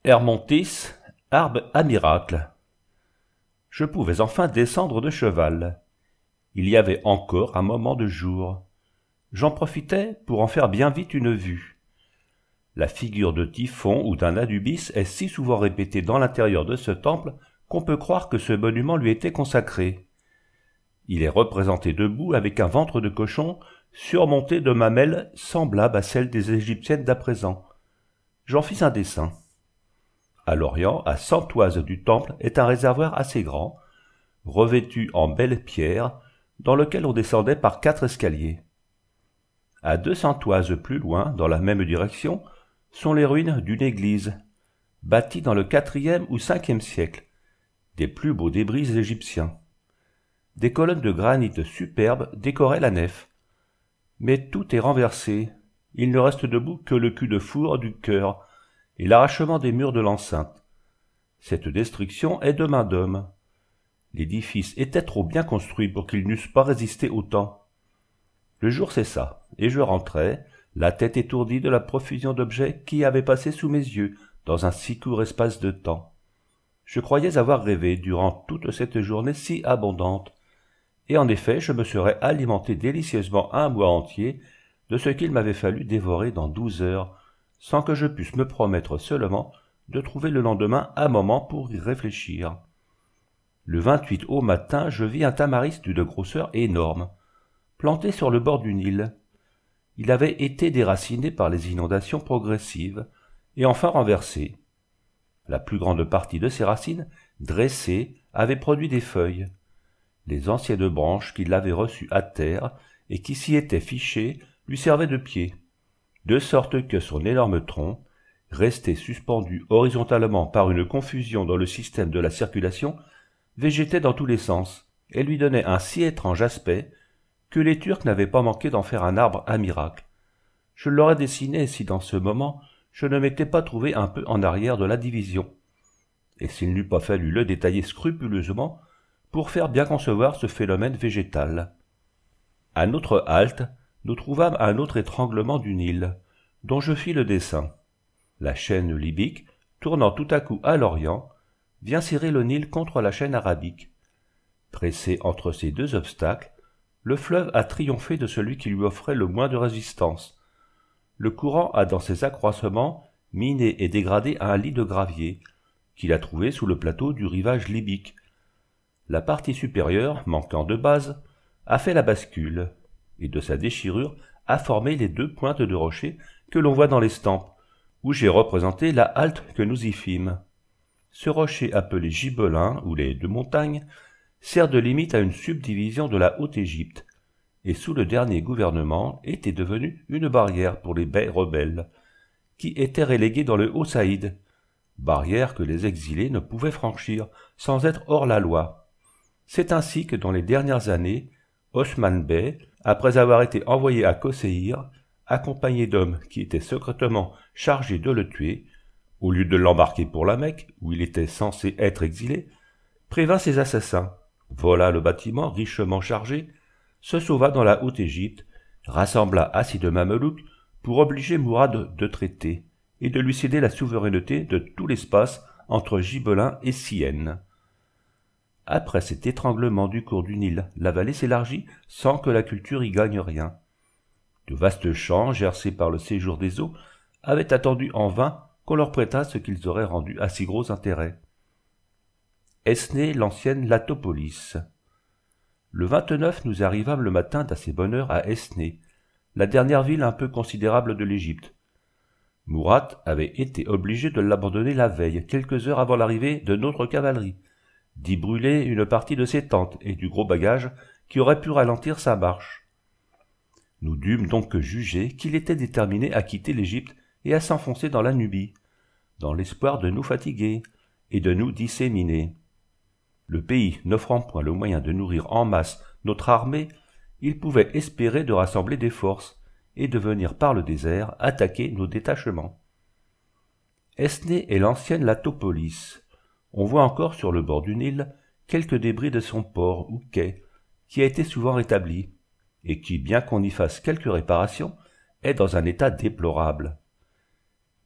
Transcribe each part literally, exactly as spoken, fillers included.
Hermontis, arbre à miracle. Je pouvais enfin descendre de cheval. Il y avait encore un moment de jour. J'en profitais pour en faire bien vite une vue. La figure de Typhon ou d'un Anubis est si souvent répétée dans l'intérieur de ce temple qu'on peut croire que ce monument lui était consacré. Il est représenté debout avec un ventre de cochon surmonté de mamelles semblables à celles des Égyptiennes d'à présent. J'en fis un dessin. À l'orient, à cent toises du temple, est un réservoir assez grand, revêtu en belles pierres, dans lequel on descendait par quatre escaliers. À deux cents toises plus loin, dans la même direction, sont les ruines d'une église, bâtie dans le quatrième ou cinquième siècle, des plus beaux débris égyptiens. Des colonnes de granit superbes décoraient la nef. Mais tout est renversé, il ne reste debout que le cul de four du chœur et l'arrachement des murs de l'enceinte. Cette destruction est de main d'homme. L'édifice était trop bien construit pour qu'ils n'eussent pas résisté au temps. Le jour cessa, et je rentrai, la tête étourdie de la profusion d'objets qui avaient passé sous mes yeux dans un si court espace de temps. Je croyais avoir rêvé durant toute cette journée si abondante, et en effet je me serais alimenté délicieusement un mois entier de ce qu'il m'avait fallu dévorer dans douze heures, sans que je pusse me promettre seulement de trouver le lendemain un moment pour y réfléchir. Le vingt-huit au matin, je vis un tamaris d'une grosseur énorme, planté sur le bord du Nil. Il avait été déraciné par les inondations progressives et enfin renversé. La plus grande partie de ses racines, dressées, avait produit des feuilles. Les anciennes branches qui l'avaient reçu à terre et qui s'y étaient fichées lui servaient de pieds, de sorte que son énorme tronc, resté suspendu horizontalement par une confusion dans le système de la circulation, végétait dans tous les sens et lui donnait un si étrange aspect que les Turcs n'avaient pas manqué d'en faire un arbre à miracle. Je l'aurais dessiné si dans ce moment je ne m'étais pas trouvé un peu en arrière de la division, et s'il n'eût pas fallu le détailler scrupuleusement pour faire bien concevoir ce phénomène végétal. À notre halte, nous trouvâmes un autre étranglement du Nil, dont je fis le dessin. La chaîne libyque, tournant tout à coup à l'orient, vient serrer le Nil contre la chaîne arabique. Pressé entre ces deux obstacles, le fleuve a triomphé de celui qui lui offrait le moins de résistance. Le courant a dans ses accroissements miné et dégradé un lit de gravier, qu'il a trouvé sous le plateau du rivage libyque. La partie supérieure, manquant de base, a fait la bascule, et de sa déchirure a formé les deux pointes de rocher que l'on voit dans l'estampes, où j'ai représenté la halte que nous y fîmes. Ce rocher appelé Gibelin, ou les deux montagnes, sert de limite à une subdivision de la Haute-Égypte, et sous le dernier gouvernement était devenu une barrière pour les bey rebelles, qui étaient relégués dans le Haut-Saïd, barrière que les exilés ne pouvaient franchir sans être hors la loi. C'est ainsi que dans les dernières années, Osman Bey, après avoir été envoyé à Kosseir, accompagné d'hommes qui étaient secrètement chargés de le tuer, au lieu de l'embarquer pour la Mecque, où il était censé être exilé, prévint ses assassins, vola le bâtiment richement chargé, se sauva dans la Haute-Égypte, rassembla assez de Mamelouks pour obliger Mourad de traiter et de lui céder la souveraineté de tout l'espace entre Gibelin et Syène. Après cet étranglement du cours du Nil, la vallée s'élargit sans que la culture y gagne rien. De vastes champs, gercés par le séjour des eaux, avaient attendu en vain qu'on leur prêtât ce qu'ils auraient rendu à si gros intérêt. Esnée, l'ancienne Latopolis. Le vingt-neuf, nous arrivâmes le matin d'assez bonne heure à Esnée, la dernière ville un peu considérable de l'Égypte. Murat avait été obligé de l'abandonner la veille, quelques heures avant l'arrivée de notre cavalerie, d'y brûler une partie de ses tentes et du gros bagage qui aurait pu ralentir sa marche. Nous dûmes donc juger qu'il était déterminé à quitter l'Égypte et à s'enfoncer dans la Nubie, dans l'espoir de nous fatiguer et de nous disséminer. Le pays n'offrant point le moyen de nourrir en masse notre armée, il pouvait espérer de rassembler des forces et de venir par le désert attaquer nos détachements. Esnée est l'ancienne Latopolis. On voit encore sur le bord du Nil quelques débris de son port ou quai, qui a été souvent rétabli, et qui, bien qu'on y fasse quelques réparations, est dans un état déplorable.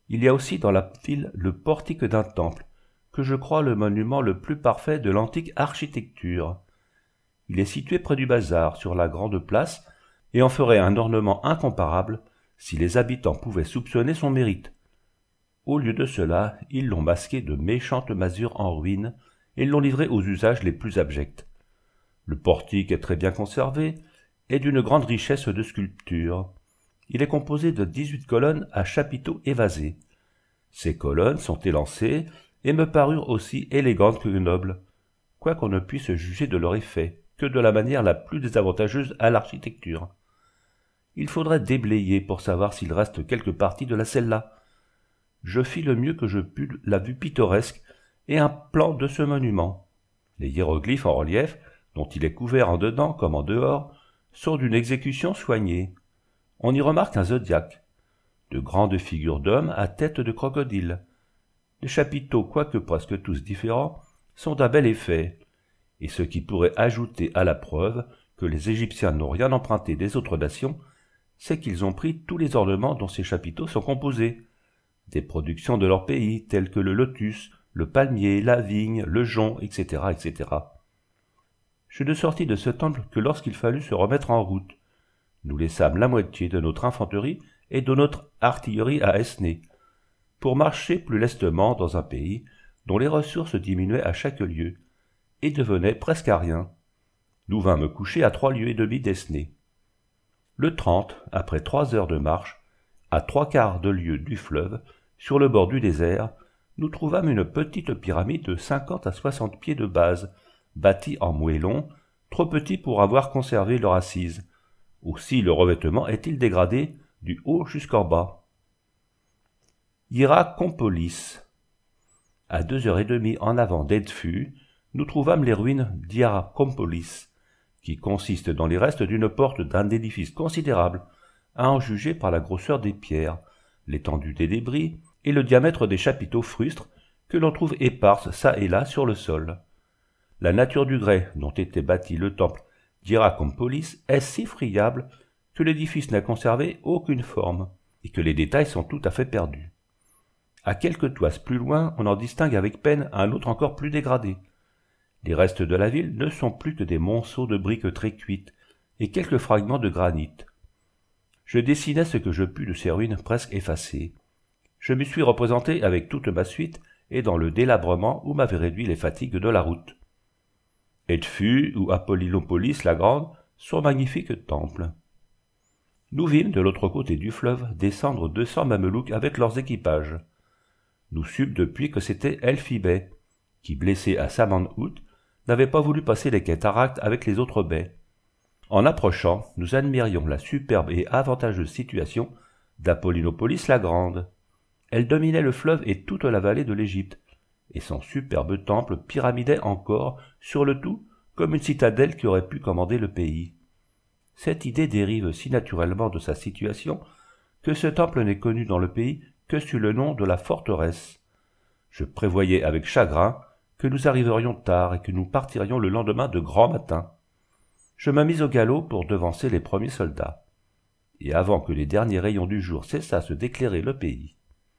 Il y a aussi dans la ville le portique d'un temple, que je crois le monument le plus parfait de l'antique architecture. Il est situé près du bazar, sur la grande place, et en ferait un ornement incomparable si les habitants pouvaient soupçonner son mérite. Au lieu de cela, ils l'ont masqué de méchantes masures en ruine et l'ont livré aux usages les plus abjects. Le portique est très bien conservé et d'une grande richesse de sculpture. Il est composé de dix-huit colonnes à chapiteaux évasés. Ces colonnes sont élancées et me parurent aussi élégantes que nobles, quoiqu'on ne puisse juger de leur effet que de la manière la plus désavantageuse à l'architecture. Il faudrait déblayer pour savoir s'il reste quelque partie de la celle-là. Je fis le mieux que je pus la vue pittoresque et un plan de ce monument. Les hiéroglyphes en relief, dont il est couvert en dedans comme en dehors, sont d'une exécution soignée. On y remarque un zodiaque, de grandes figures d'hommes à tête de crocodile. Les chapiteaux, quoique presque tous différents, sont d'un bel effet, et ce qui pourrait ajouter à la preuve que les Égyptiens n'ont rien emprunté des autres nations, c'est qu'ils ont pris tous les ornements dont ces chapiteaux sont composés, des productions de leur pays, telles que le lotus, le palmier, la vigne, le jonc, et cetera, et cetera. Je ne sortis de ce temple que lorsqu'il fallut se remettre en route. Nous laissâmes la moitié de notre infanterie et de notre artillerie à Esnay, pour marcher plus lestement dans un pays dont les ressources diminuaient à chaque lieu et devenaient presque à rien. Nous vînmes me coucher à trois lieues et demie d'Esnay. Le trente, après trois heures de marche, à trois quarts de lieue du fleuve, sur le bord du désert, nous trouvâmes une petite pyramide de cinquante à soixante pieds de base, bâtie en moellon, trop petit pour avoir conservé leur assise. Aussi le revêtement est-il dégradé du haut jusqu'en bas. Hierakonpolis. À deux heures et demie en avant d'Edfu, nous trouvâmes les ruines d'Hierakonpolis, qui consistent dans les restes d'une porte d'un édifice considérable, à en juger par la grosseur des pierres, l'étendue des débris et le diamètre des chapiteaux frustres que l'on trouve éparses çà et là sur le sol. La nature du grès dont était bâti le temple d'Hierakonpolis est si friable que l'édifice n'a conservé aucune forme et que les détails sont tout à fait perdus. À quelques toises plus loin, on en distingue avec peine un autre encore plus dégradé. Les restes de la ville ne sont plus que des monceaux de briques très cuites et quelques fragments de granit. Je dessinai ce que je pus de ces ruines presque effacées. Je m'y suis représenté avec toute ma suite et dans le délabrement où m'avaient réduit les fatigues de la route. Edfu ou Apollinopolis la Grande sont magnifiques temples. Nous vîmes de l'autre côté du fleuve descendre deux cents mamelouks avec leurs équipages. Nous sûmes depuis que c'était Elphibet, qui, blessé à Samanhout, n'avait pas voulu passer les cataractes avec les autres baies. En approchant, nous admirions la superbe et avantageuse situation d'Apollinopolis la Grande. Elle dominait le fleuve et toute la vallée de l'Égypte, et son superbe temple pyramidait encore, sur le tout, comme une citadelle qui aurait pu commander le pays. Cette idée dérive si naturellement de sa situation que ce temple n'est connu dans le pays que sous le nom de la forteresse. Je prévoyais avec chagrin que nous arriverions tard et que nous partirions le lendemain de grand matin. Je me mis au galop pour devancer les premiers soldats, et avant que les derniers rayons du jour cessassent d'éclairer le pays,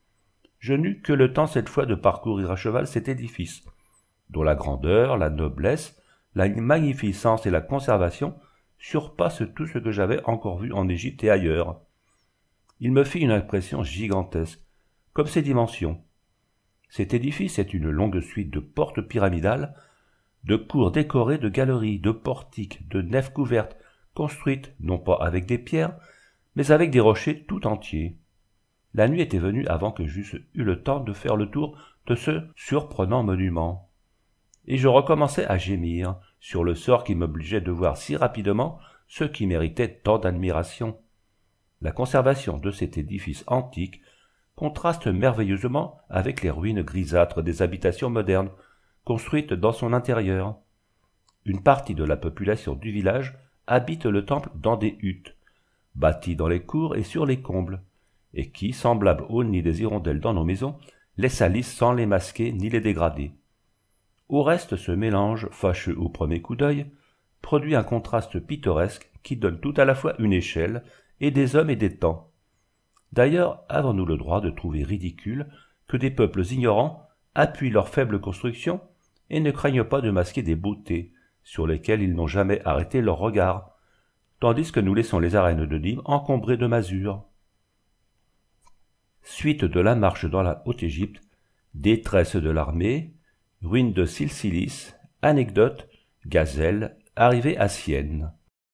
je n'eus que le temps cette fois de parcourir à cheval cet édifice, dont la grandeur, la noblesse, la magnificence et la conservation surpassent tout ce que j'avais encore vu en Égypte et ailleurs. Il me fit une impression gigantesque, comme ses dimensions. Cet édifice est une longue suite de portes pyramidales, de cours décorées de galeries, de portiques, de nefs couvertes, construites non pas avec des pierres, mais avec des rochers tout entiers. La nuit était venue avant que j'eusse eu le temps de faire le tour de ce surprenant monument, et je recommençai à gémir sur le sort qui m'obligeait de voir si rapidement ce qui méritait tant d'admiration. La conservation de cet édifice antique contraste merveilleusement avec les ruines grisâtres des habitations modernes, construites dans son intérieur. Une partie de la population du village habite le temple dans des huttes, bâties dans les cours et sur les combles, et qui, semblables aux nids des hirondelles dans nos maisons, les salissent sans les masquer ni les dégrader. Au reste, ce mélange, fâcheux au premier coup d'œil, produit un contraste pittoresque qui donne tout à la fois une échelle et des hommes et des temps. D'ailleurs, avons-nous le droit de trouver ridicule que des peuples ignorants appuient leur faible construction et ne craignent pas de masquer des beautés sur lesquelles ils n'ont jamais arrêté leur regard, tandis que nous laissons les arènes de Nîmes encombrées de masures? Suite de la marche dans la Haute-Égypte, détresse de l'armée, ruines de Silsilis, anecdotes, gazelles, arrivée à Sienne.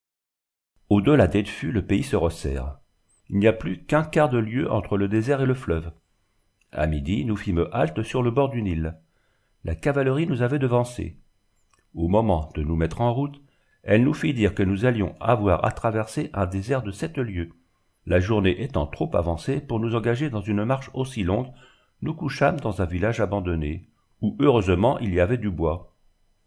Au-delà d'Edfu, le pays se resserre. Il n'y a plus qu'un quart de lieue entre le désert et le fleuve. À midi, nous fîmes halte sur le bord du Nil. La cavalerie nous avait devancés. Au moment de nous mettre en route, elle nous fit dire que nous allions avoir à traverser un désert de sept lieues. La journée étant trop avancée pour nous engager dans une marche aussi longue, nous couchâmes dans un village abandonné, où heureusement il y avait du bois.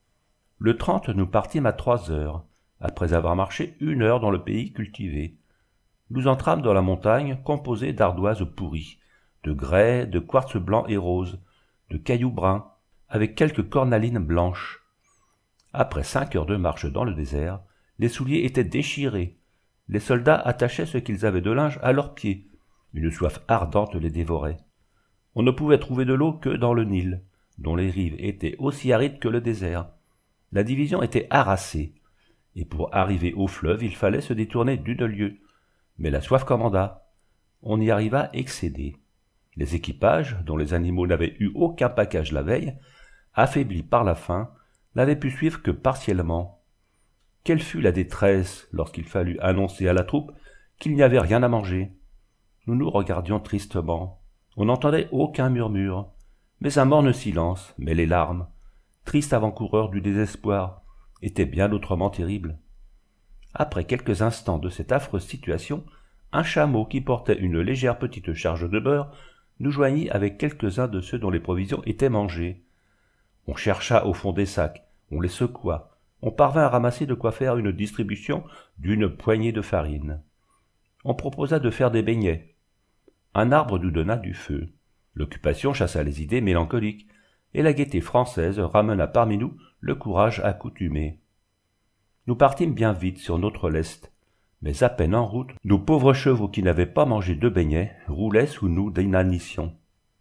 Le trente, nous partîmes à trois heures, après avoir marché une heure dans le pays cultivé. Nous entrâmes dans la montagne composée d'ardoises pourries, de grès, de quartz blanc et rose, de cailloux bruns, avec quelques cornalines blanches. Après cinq heures de marche dans le désert, les souliers étaient déchirés. Les soldats attachaient ce qu'ils avaient de linge à leurs pieds. Une soif ardente les dévorait. On ne pouvait trouver de l'eau que dans le Nil, dont les rives étaient aussi arides que le désert. La division était harassée, et pour arriver au fleuve, il fallait se détourner d'une lieue. Mais la soif commanda. On y arriva excédé. Les équipages, dont les animaux n'avaient eu aucun package la veille, affaiblis par la faim, n'avaient pu suivre que partiellement. Quelle fut la détresse lorsqu'il fallut annoncer à la troupe qu'il n'y avait rien à manger. Nous nous regardions tristement. On n'entendait aucun murmure, mais un morne silence, mais les larmes, tristes avant-coureurs du désespoir, étaient bien autrement terribles. Après quelques instants de cette affreuse situation, un chameau qui portait une légère petite charge de beurre nous joignit avec quelques-uns de ceux dont les provisions étaient mangées. On chercha au fond des sacs, on les secoua, on parvint à ramasser de quoi faire une distribution d'une poignée de farine. On proposa de faire des beignets. Un arbre nous donna du feu. L'occupation chassa les idées mélancoliques, et la gaieté française ramena parmi nous le courage accoutumé. Nous partîmes bien vite sur notre lest, mais à peine en route, nos pauvres chevaux qui n'avaient pas mangé de beignets roulaient sous nous d'inanition.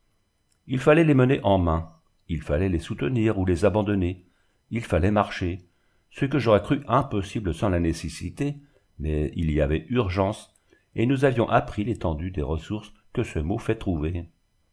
Il fallait les mener en main, il fallait les soutenir ou les abandonner, il fallait marcher, ce que j'aurais cru impossible sans la nécessité, mais il y avait urgence, et nous avions appris l'étendue des ressources que ce mot fait trouver.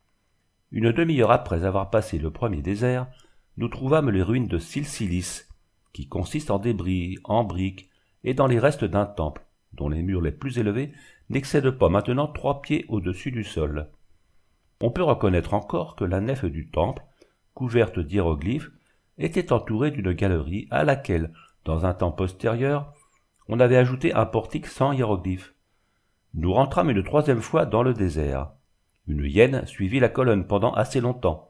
Une demi-heure après avoir passé le premier désert, nous trouvâmes les ruines de Silsilis, qui consistent en débris, en briques, et dans les restes d'un temple, dont les murs les plus élevés n'excèdent pas maintenant trois pieds au-dessus du sol. On peut reconnaître encore que la nef du temple, couverte d'hiéroglyphes, était entourée d'une galerie à laquelle, dans un temps postérieur, on avait ajouté un portique sans hiéroglyphes. Nous rentrâmes une troisième fois dans le désert. Une hyène suivit la colonne pendant assez longtemps.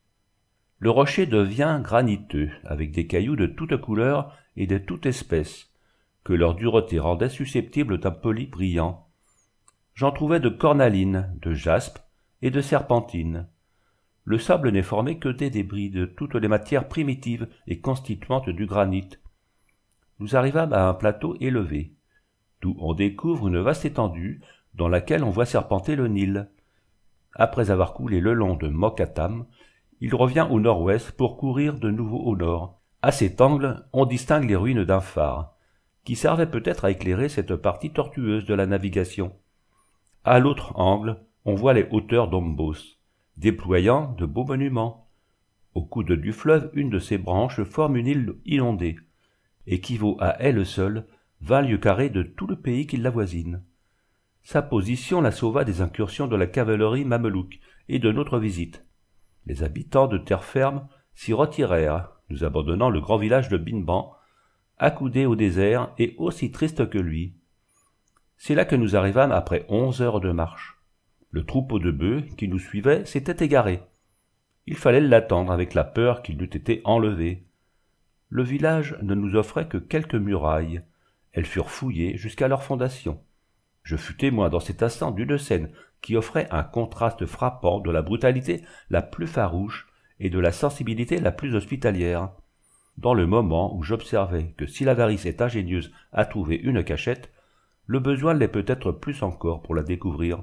Le rocher devient graniteux, avec des cailloux de toutes couleurs et de toute espèce, que leur dureté rendait susceptible d'un poli brillant. J'en trouvais de cornalines, de jaspe et de serpentines. Le sable n'est formé que des débris de toutes les matières primitives et constituantes du granit. Nous arrivâmes à un plateau élevé, d'où on découvre une vaste étendue dans laquelle on voit serpenter le Nil. Après avoir coulé le long de Mokattam, il revient au nord-ouest pour courir de nouveau au nord. À cet angle, on distingue les ruines d'un phare, qui servait peut-être à éclairer cette partie tortueuse de la navigation. À l'autre angle, on voit les hauteurs d'Ombos, déployant de beaux monuments. Au coude du fleuve, une de ses branches forme une île inondée, équivaut à elle seule vingt lieues carrées de tout le pays qui l'avoisine. Sa position la sauva des incursions de la cavalerie mamelouk et de notre visite. Les habitants de terre ferme s'y retirèrent, nous abandonnant le grand village de Binban, accoudé au désert et aussi triste que lui. C'est là que nous arrivâmes après onze heures de marche. Le troupeau de bœufs qui nous suivait s'était égaré. Il fallait l'attendre avec la peur qu'il eût été enlevé. Le village ne nous offrait que quelques murailles. Elles furent fouillées jusqu'à leur fondation. Je fus témoin dans cet instant d'une scène qui offrait un contraste frappant de la brutalité la plus farouche et de la sensibilité la plus hospitalière. Dans le moment où j'observais que si l'avarice est ingénieuse à trouver une cachette, le besoin l'est peut-être plus encore pour la découvrir.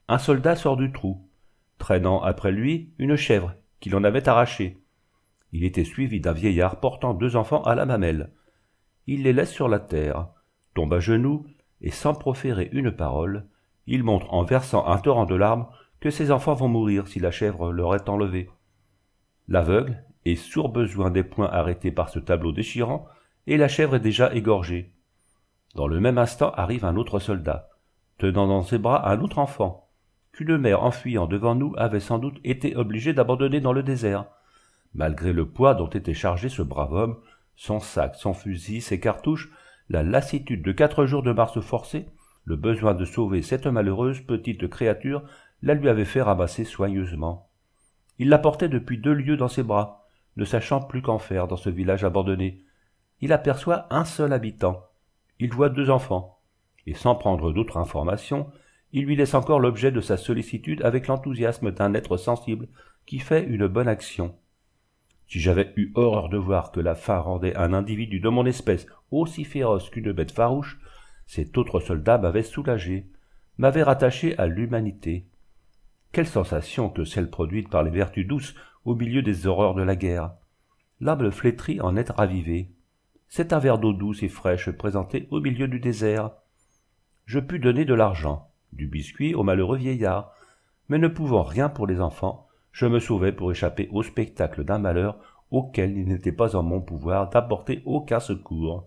Un soldat sort du trou, traînant après lui une chèvre qu'il en avait arrachée. Il était suivi d'un vieillard portant deux enfants à la mamelle. Il les laisse sur la terre, tombe à genoux, et sans proférer une parole, il montre en versant un torrent de larmes que ses enfants vont mourir si la chèvre leur est enlevée. L'aveugle est sourd besoin des poings arrêtés par ce tableau déchirant, et la chèvre est déjà égorgée. Dans le même instant arrive un autre soldat, tenant dans ses bras un autre enfant, qu'une mère en fuyant devant nous avait sans doute été obligée d'abandonner dans le désert. Malgré le poids dont était chargé ce brave homme, son sac, son fusil, ses cartouches, la lassitude de quatre jours de marche forcée, le besoin de sauver cette malheureuse petite créature la lui avait fait ramasser soigneusement. Il la portait depuis deux lieues dans ses bras, ne sachant plus qu'en faire dans ce village abandonné. Il aperçoit un seul habitant. Il voit deux enfants, et sans prendre d'autres informations, il lui laisse encore l'objet de sa sollicitude avec l'enthousiasme d'un être sensible qui fait une bonne action. Si j'avais eu horreur de voir que la faim rendait un individu de mon espèce aussi féroce qu'une bête farouche, cet autre soldat m'avait soulagé, m'avait rattaché à l'humanité. Quelle sensation que celle produite par les vertus douces au milieu des horreurs de la guerre. L'âme flétrie en est ravivée. C'est un verre d'eau douce et fraîche présenté au milieu du désert. Je pus donner de l'argent, du biscuit au malheureux vieillard, mais ne pouvant rien pour les enfants, je me sauvai pour échapper au spectacle d'un malheur auquel il n'était pas en mon pouvoir d'apporter aucun secours.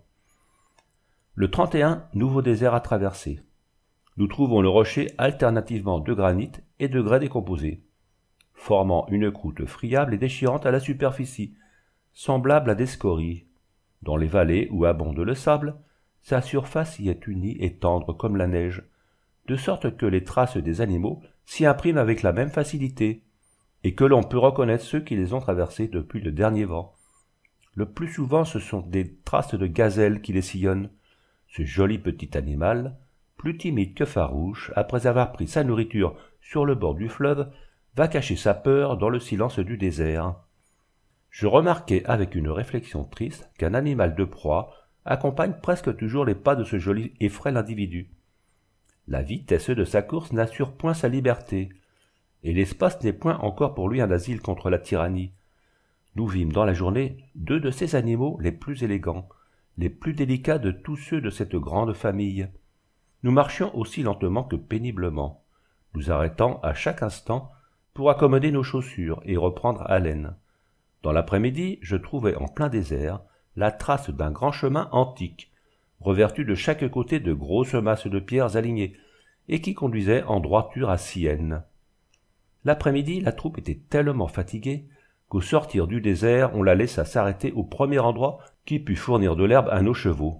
Le trente et un, nouveau désert à traverser. Nous trouvons le rocher alternativement de granit et de grès décomposé, formant une croûte friable et déchirante à la superficie, semblable à des scories. Dans les vallées où abonde le sable, sa surface y est unie et tendre comme la neige, de sorte que les traces des animaux s'y impriment avec la même facilité, et que l'on peut reconnaître ceux qui les ont traversés depuis le dernier vent. Le plus souvent ce sont des traces de gazelle qui les sillonnent. Ce joli petit animal, plus timide que farouche, après avoir pris sa nourriture sur le bord du fleuve, va cacher sa peur dans le silence du désert. Je remarquai avec une réflexion triste qu'un animal de proie accompagne presque toujours les pas de ce joli et frêle individu. La vitesse de sa course n'assure point sa liberté, et l'espace n'est point encore pour lui un asile contre la tyrannie. Nous vîmes dans la journée deux de ces animaux les plus élégants, les plus délicats de tous ceux de cette grande famille. Nous marchions aussi lentement que péniblement, nous arrêtant à chaque instant pour accommoder nos chaussures et reprendre haleine. Dans l'après-midi, je trouvai en plein désert la trace d'un grand chemin antique, revêtu de chaque côté de grosses masses de pierres alignées, et qui conduisait en droiture à Syène. L'après-midi, la troupe était tellement fatiguée qu'au sortir du désert, on la laissa s'arrêter au premier endroit qui pût fournir de l'herbe à nos chevaux.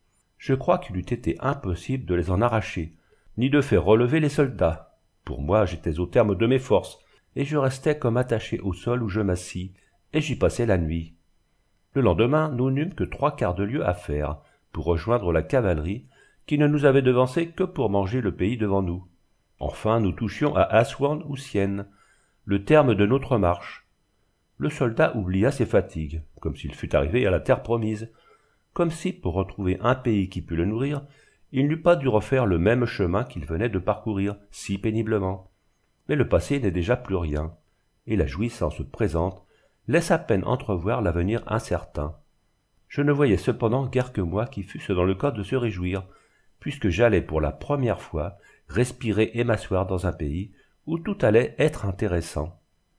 Je crois qu'il eût été impossible de les en arracher, ni de faire relever les soldats. Pour moi, j'étais au terme de mes forces, et je restais comme attaché au sol où je m'assis, et j'y passai la nuit. Le lendemain, nous n'eûmes que trois quarts de lieue à faire pour rejoindre la cavalerie qui ne nous avait devancés que pour manger le pays devant nous. Enfin, nous touchions à Aswan ou Syène, le terme de notre marche. Le soldat oublia ses fatigues, comme s'il fût arrivé à la terre promise, comme si, pour retrouver un pays qui pût le nourrir, il n'eût pas dû refaire le même chemin qu'il venait de parcourir si péniblement. Mais le passé n'est déjà plus rien, et la jouissance présente laisse à peine entrevoir l'avenir incertain. Je ne voyais cependant guère que moi qui fusse dans le cas de se réjouir, puisque j'allais pour la première fois respirer et m'asseoir dans un pays où tout allait être intéressant.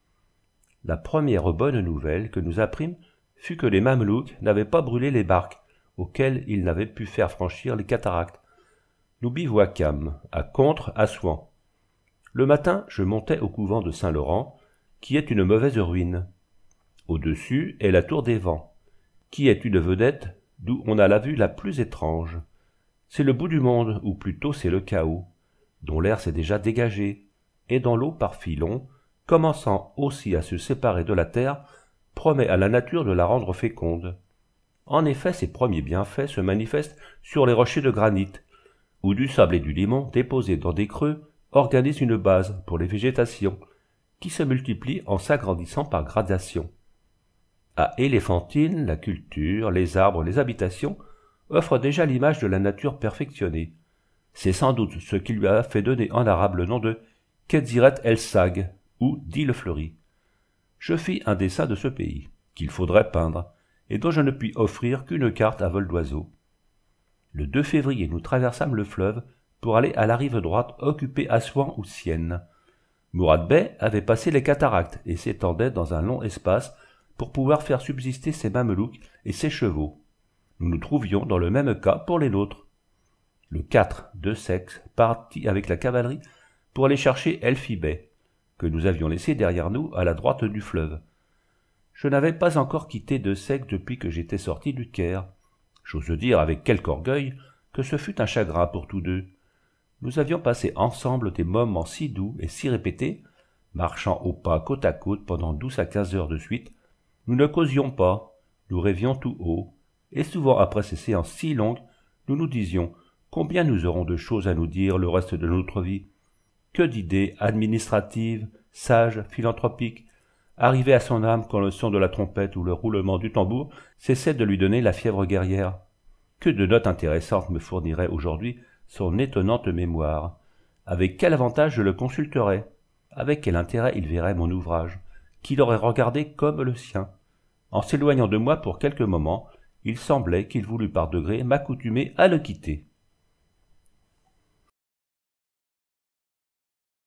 La première bonne nouvelle que nous apprîmes fut que les Mamelouks n'avaient pas brûlé les barques auxquelles ils n'avaient pu faire franchir les cataractes. Nous bivouaquâmes à Contre-Assouan. Le matin, je montai au couvent de Saint-Laurent, qui est une mauvaise ruine. Au-dessus est la tour des vents, qui est une vedette d'où on a la vue la plus étrange. C'est le bout du monde, ou plutôt c'est le chaos, dont l'air s'est déjà dégagé, et dont l'eau par filons, commençant aussi à se séparer de la terre, promet à la nature de la rendre féconde. En effet, ses premiers bienfaits se manifestent sur les rochers de granit, où du sable et du limon déposés dans des creux organisent une base pour les végétations, qui se multiplient en s'agrandissant par gradation. À Éléphantine, la culture, les arbres, les habitations offrent déjà l'image de la nature perfectionnée. C'est sans doute ce qui lui a fait donner en arabe le nom de Ketziret El Sag ou d'Île-Fleurie. Je fis un dessin de ce pays, qu'il faudrait peindre, et dont je ne puis offrir qu'une carte à vol d'oiseau. Le deux février, nous traversâmes le fleuve pour aller à la rive droite occuper Assouan ou Sienne. Mourad Bey avait passé les cataractes et s'étendait dans un long espace pour pouvoir faire subsister ses mamelouks et ses chevaux. Nous nous trouvions dans le même cas pour les nôtres. Le quatre, Desaix partit avec la cavalerie pour aller chercher Elfi Bey, que nous avions laissé derrière nous à la droite du fleuve. Je n'avais pas encore quitté Desaix depuis que j'étais sorti du Caire. J'ose dire avec quelque orgueil que ce fut un chagrin pour tous deux. Nous avions passé ensemble des moments si doux et si répétés, marchant au pas côte à côte pendant douze à quinze heures de suite. Nous ne causions pas, nous rêvions tout haut, et souvent après ces séances si longues, nous nous disions combien nous aurons de choses à nous dire le reste de notre vie. Que d'idées administratives, sages, philanthropiques, arrivées à son âme quand le son de la trompette ou le roulement du tambour cessait de lui donner la fièvre guerrière. Que de notes intéressantes me fournirait aujourd'hui son étonnante mémoire. Avec quel avantage je le consulterais? Avec quel intérêt il verrait mon ouvrage, qu'il aurait regardé comme le sien? En s'éloignant de moi pour quelques moments, il semblait qu'il voulût par degrés m'accoutumer à le quitter.